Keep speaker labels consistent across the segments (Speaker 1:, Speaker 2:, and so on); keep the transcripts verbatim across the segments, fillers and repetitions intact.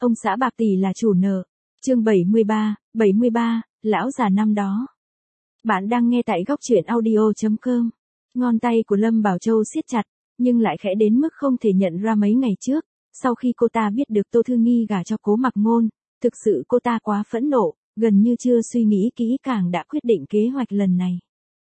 Speaker 1: Ông xã bạc tỷ là chủ nợ. Chương bảy mươi ba, bảy mươi ba, lão già năm đó. Bạn đang nghe tại góc truyện audio chấm com. Ngón tay của Lâm Bảo Châu siết chặt, nhưng lại khẽ đến mức không thể nhận ra mấy ngày trước, sau khi cô ta biết được Tô Thư Nghi gả cho Cố Mặc Ngôn, thực sự cô ta quá phẫn nộ, gần như chưa suy nghĩ kỹ càng đã quyết định kế hoạch lần này.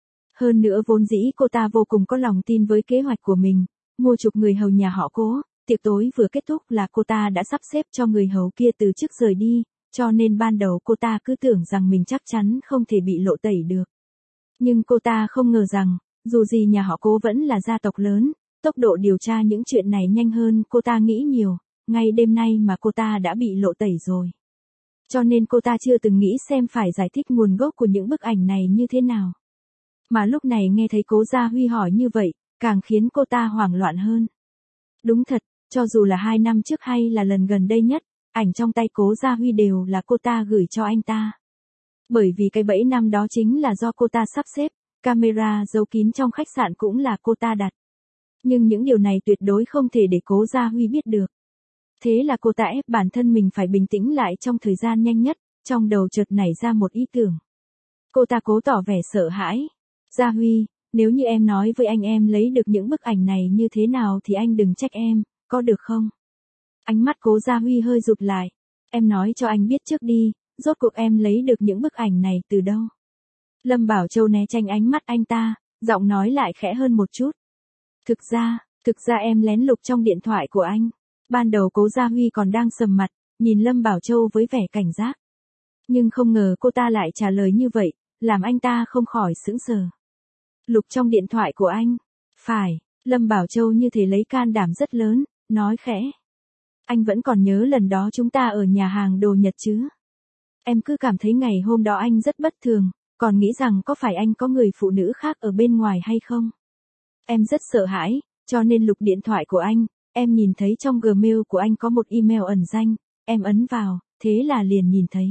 Speaker 1: Hơn nữa vốn dĩ cô ta vô cùng có lòng tin với kế hoạch của mình, mua chuộc người hầu nhà họ Cố, tiệc tối vừa kết thúc là cô ta đã sắp xếp cho người hầu kia từ chức rời đi, cho nên ban đầu cô ta cứ tưởng rằng mình chắc chắn không thể bị lộ tẩy được. Nhưng cô ta không ngờ rằng, dù gì nhà họ Cố vẫn là gia tộc lớn, tốc độ điều tra những chuyện này nhanh hơn cô ta nghĩ nhiều, ngay đêm nay mà cô ta đã bị lộ tẩy rồi. Cho nên cô ta chưa từng nghĩ xem phải giải thích nguồn gốc của những bức ảnh này như thế nào. Mà lúc này nghe thấy Cố Gia Huy hỏi như vậy, càng khiến cô ta hoảng loạn hơn. Đúng thật, cho dù là hai năm trước hay là lần gần đây nhất, ảnh trong tay Cố Gia Huy đều là cô ta gửi cho anh ta. Bởi vì cái bẫy năm đó chính là do cô ta sắp xếp, camera giấu kín trong khách sạn cũng là cô ta đặt. Nhưng những điều này tuyệt đối không thể để Cố Gia Huy biết được. Thế là cô ta ép bản thân mình phải bình tĩnh lại trong thời gian nhanh nhất, trong đầu chợt nảy ra một ý tưởng. Cô ta cố tỏ vẻ sợ hãi. Gia Huy, nếu như em nói với anh em lấy được những bức ảnh này như thế nào thì anh đừng trách em, có được không? Ánh mắt Cố Gia Huy hơi rụt lại. Em nói cho anh biết trước đi, rốt cuộc em lấy được những bức ảnh này từ đâu? Lâm Bảo Châu né tránh ánh mắt anh ta, giọng nói lại khẽ hơn một chút. Thực ra, thực ra em lén lục trong điện thoại của anh. Ban đầu Cố Gia Huy còn đang sầm mặt, nhìn Lâm Bảo Châu với vẻ cảnh giác. Nhưng không ngờ cô ta lại trả lời như vậy, làm anh ta không khỏi sững sờ. Lục trong điện thoại của anh. Phải, Lâm Bảo Châu như thể lấy can đảm rất lớn, nói khẽ. Anh vẫn còn nhớ lần đó chúng ta ở nhà hàng đồ Nhật chứ? Em cứ cảm thấy ngày hôm đó anh rất bất thường, còn nghĩ rằng có phải anh có người phụ nữ khác ở bên ngoài hay không? Em rất sợ hãi, cho nên lục điện thoại của anh, em nhìn thấy trong Gmail của anh có một email ẩn danh, em ấn vào, thế là liền nhìn thấy.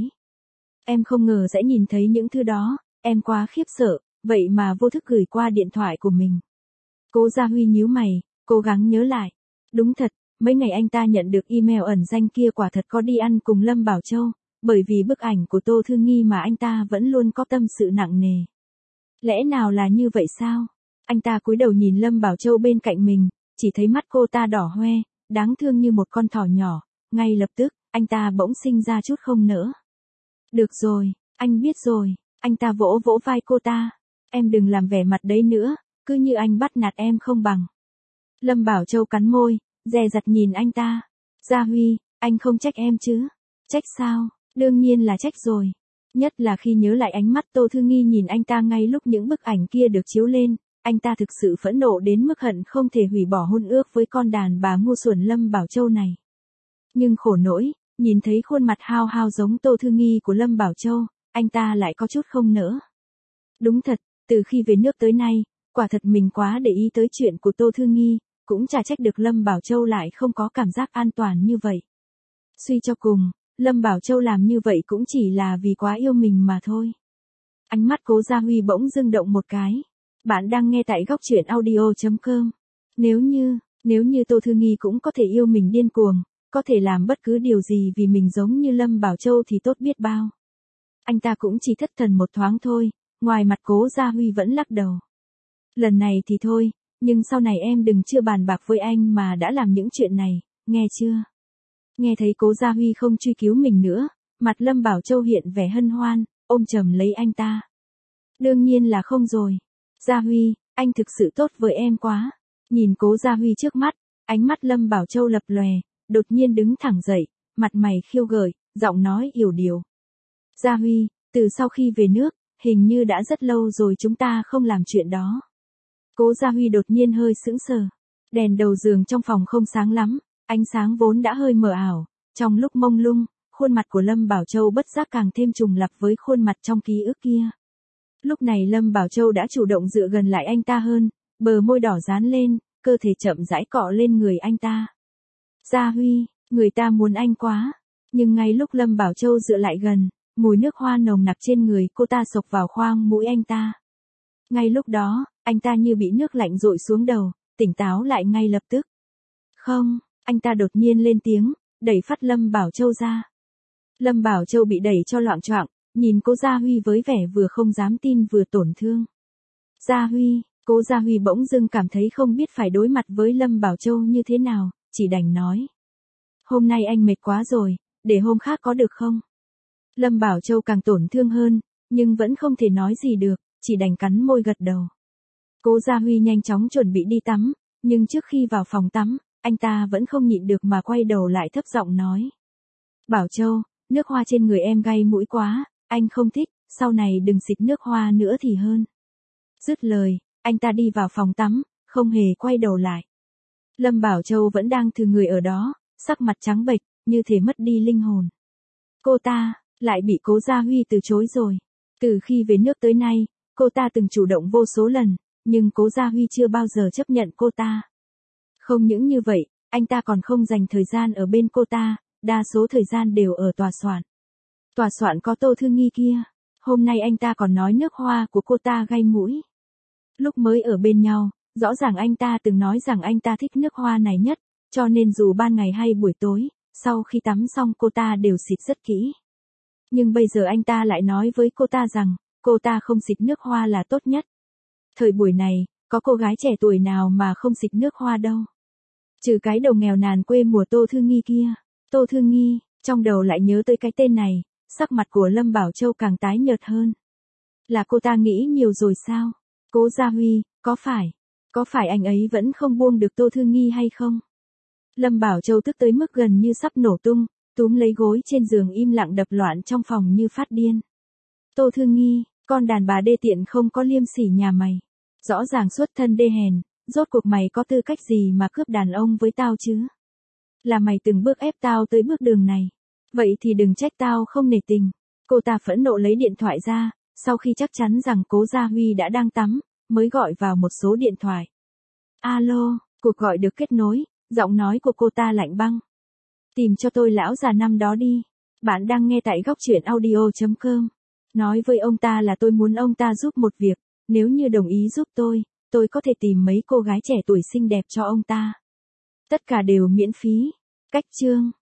Speaker 1: Em không ngờ sẽ nhìn thấy những thứ đó, em quá khiếp sợ, vậy mà vô thức gửi qua điện thoại của mình. Cố Gia Huy nhíu mày, cố gắng nhớ lại. Đúng thật, mấy ngày anh ta nhận được email ẩn danh kia quả thật có đi ăn cùng Lâm Bảo Châu, bởi vì bức ảnh của Tô Thư Nghi mà anh ta vẫn luôn có tâm sự nặng nề. Lẽ nào là như vậy sao? Anh ta cúi đầu nhìn Lâm Bảo Châu bên cạnh mình, chỉ thấy mắt cô ta đỏ hoe, đáng thương như một con thỏ nhỏ, ngay lập tức, anh ta bỗng sinh ra chút không nỡ. Được rồi, anh biết rồi, anh ta vỗ vỗ vai cô ta, em đừng làm vẻ mặt đấy nữa, cứ như anh bắt nạt em không bằng. Lâm Bảo Châu cắn môi, dè dặt nhìn anh ta. Gia Huy, anh không trách em chứ? Trách sao? Đương nhiên là trách rồi. Nhất là khi nhớ lại ánh mắt Tô Thư Nghi nhìn anh ta ngay lúc những bức ảnh kia được chiếu lên, anh ta thực sự phẫn nộ đến mức hận không thể hủy bỏ hôn ước với con đàn bà ngu xuẩn Lâm Bảo Châu này. Nhưng khổ nỗi, nhìn thấy khuôn mặt hao hao giống Tô Thư Nghi của Lâm Bảo Châu, anh ta lại có chút không nỡ. Đúng thật, từ khi về nước tới nay, quả thật mình quá để ý tới chuyện của Tô Thư Nghi, cũng chả trách được Lâm Bảo Châu lại không có cảm giác an toàn như vậy. Suy cho cùng, Lâm Bảo Châu làm như vậy cũng chỉ là vì quá yêu mình mà thôi. Ánh mắt Cố Gia Huy bỗng dưng động một cái. Bạn đang nghe tại góc truyện audio chấm com. Nếu như, nếu như Tô Thư Nghi cũng có thể yêu mình điên cuồng, có thể làm bất cứ điều gì vì mình giống như Lâm Bảo Châu thì tốt biết bao. Anh ta cũng chỉ thất thần một thoáng thôi, ngoài mặt Cố Gia Huy vẫn lắc đầu. Lần này thì thôi, nhưng sau này em đừng chưa bàn bạc với anh mà đã làm những chuyện này, nghe chưa? Nghe thấy Cố Gia Huy không truy cứu mình nữa, mặt Lâm Bảo Châu hiện vẻ hân hoan, ôm chầm lấy anh ta. Đương nhiên là không rồi. Gia Huy, anh thực sự tốt với em quá. Nhìn Cố Gia Huy trước mắt, ánh mắt Lâm Bảo Châu lập lòe, đột nhiên đứng thẳng dậy, mặt mày khiêu gợi, giọng nói yểu điệu. Gia Huy, từ sau khi về nước, hình như đã rất lâu rồi chúng ta không làm chuyện đó. Cố Gia Huy đột nhiên hơi sững sờ. Đèn đầu giường trong phòng không sáng lắm, ánh sáng vốn đã hơi mờ ảo, trong lúc mông lung, khuôn mặt của Lâm Bảo Châu bất giác càng thêm trùng lặp với khuôn mặt trong ký ức kia. Lúc này Lâm Bảo Châu đã chủ động dựa gần lại anh ta hơn, bờ môi đỏ dán lên, cơ thể chậm rãi cọ lên người anh ta. Gia Huy, người ta muốn anh quá. Nhưng ngay lúc Lâm Bảo Châu dựa lại gần, mùi nước hoa nồng nặc trên người cô ta xộc vào khoang mũi anh ta. Ngay lúc đó, anh ta như bị nước lạnh dội xuống đầu, tỉnh táo lại ngay lập tức. Không, anh ta đột nhiên lên tiếng, đẩy phát Lâm Bảo Châu ra. Lâm Bảo Châu bị đẩy cho loạng choạng, nhìn cố Gia Huy với vẻ vừa không dám tin vừa tổn thương. Gia Huy, cố Gia Huy bỗng dưng cảm thấy không biết phải đối mặt với Lâm Bảo Châu như thế nào, chỉ đành nói. Hôm nay anh mệt quá rồi, để hôm khác có được không? Lâm Bảo Châu càng tổn thương hơn, nhưng vẫn không thể nói gì được, chỉ đành cắn môi gật đầu. Cố Gia Huy nhanh chóng chuẩn bị đi tắm, nhưng trước khi vào phòng tắm, anh ta vẫn không nhịn được mà quay đầu lại thấp giọng nói. Bảo Châu, nước hoa trên người em gay mũi quá, anh không thích, sau này đừng xịt nước hoa nữa thì hơn. Dứt lời, anh ta đi vào phòng tắm, không hề quay đầu lại. Lâm Bảo Châu vẫn đang thừ người ở đó, sắc mặt trắng bệch, như thể mất đi linh hồn. Cô ta, lại bị cố Gia Huy từ chối rồi. Từ khi về nước tới nay, cô ta từng chủ động vô số lần, nhưng cố Gia Huy chưa bao giờ chấp nhận cô ta. Không những như vậy, anh ta còn không dành thời gian ở bên cô ta, đa số thời gian đều ở tòa soạn. Tòa soạn có Tô Thư Nghi kia, hôm nay anh ta còn nói nước hoa của cô ta gay mũi. Lúc mới ở bên nhau, rõ ràng anh ta từng nói rằng anh ta thích nước hoa này nhất, cho nên dù ban ngày hay buổi tối, sau khi tắm xong cô ta đều xịt rất kỹ. Nhưng bây giờ anh ta lại nói với cô ta rằng, cô ta không xịt nước hoa là tốt nhất. Thời buổi này, có cô gái trẻ tuổi nào mà không xịt nước hoa đâu. Trừ cái đầu nghèo nàn quê mùa Tô Thư Nghi kia. Tô Thư Nghi, trong đầu lại nhớ tới cái tên này, sắc mặt của Lâm Bảo Châu càng tái nhợt hơn. Là cô ta nghĩ nhiều rồi sao? Cố Gia Huy, có phải, có phải anh ấy vẫn không buông được Tô Thư Nghi hay không? Lâm Bảo Châu tức tới mức gần như sắp nổ tung, túm lấy gối trên giường im lặng đập loạn trong phòng như phát điên. Tô Thư Nghi, con đàn bà đê tiện không có liêm sỉ nhà mày. Rõ ràng xuất thân đê hèn, rốt cuộc mày có tư cách gì mà cướp đàn ông với tao chứ? Là mày từng bước ép tao tới bước đường này. Vậy thì đừng trách tao không nể tình. Cô ta phẫn nộ lấy điện thoại ra, sau khi chắc chắn rằng cố Gia Huy đã đang tắm, mới gọi vào một số điện thoại. Alo, cuộc gọi được kết nối, giọng nói của cô ta lạnh băng. Tìm cho tôi lão già năm đó đi. Bạn đang nghe tại góc truyện audio chấm com. Nói với ông ta là tôi muốn ông ta giúp một việc, nếu như đồng ý giúp tôi, tôi có thể tìm mấy cô gái trẻ tuổi xinh đẹp cho ông ta. Tất cả đều miễn phí. Cách chương